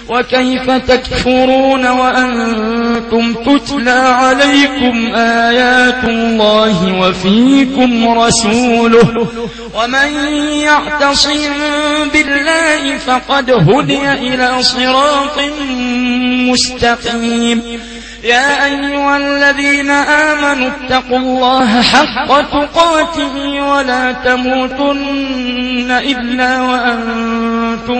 وكيف تكفرون وأنتم تتلى عليكم آيات الله وفيكم رسوله ومن يعتصم بالله فقد هدي إلى صراط مستقيم يا أيها الذين آمنوا اتقوا الله حق تقاته ولا تموتن إلا وأنتم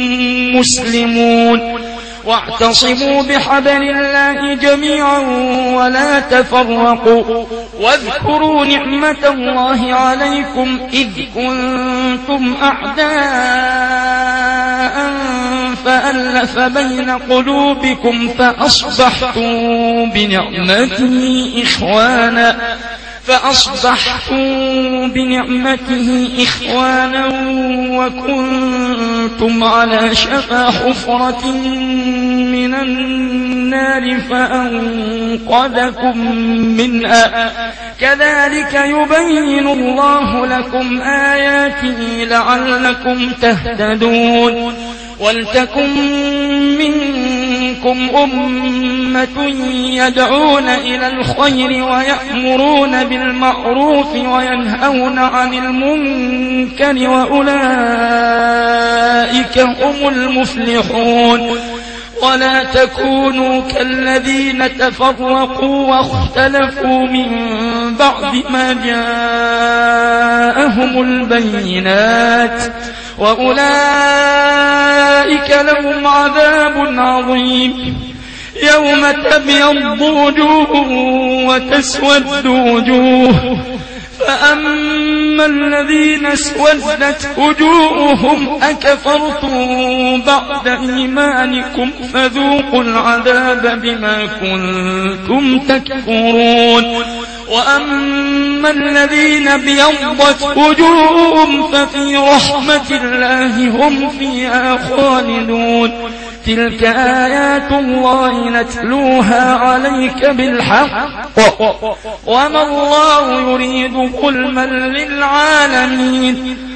مسلمون واعتصموا بحبل الله جميعا ولا تفرقوا واذكروا نعمة الله عليكم إذ كنتم أعداء فألف بين قلوبكم فأصبحتم بنعمته إخوانا وكنتم على شفا حفرة من النار فأنقذكم منها كذلك يبين الله لكم آياته لعلكم تهتدون ولتكن منكم أمة يدعون إلى الخير ويأمرون بالمعروف وينهون عن المنكر وأولئك هم المفلحون ولا تكونوا كالذين تفرقوا واختلفوا من بعد ما جاءهم البينات وأولئك لهم عذاب عظيم يوم تبيض وجوه وتسود وجوه فأما الذين اسودت وجوههم أكفرتم بعد إيمانكم فذوقوا العذاب بما كنتم تكفرون وأما الذين بيضت وجوههم ففي رحمة الله هم فيها خالدون تلك آيات الله نتلوها عليك بالحق وما الله يريد ظلما للعالمين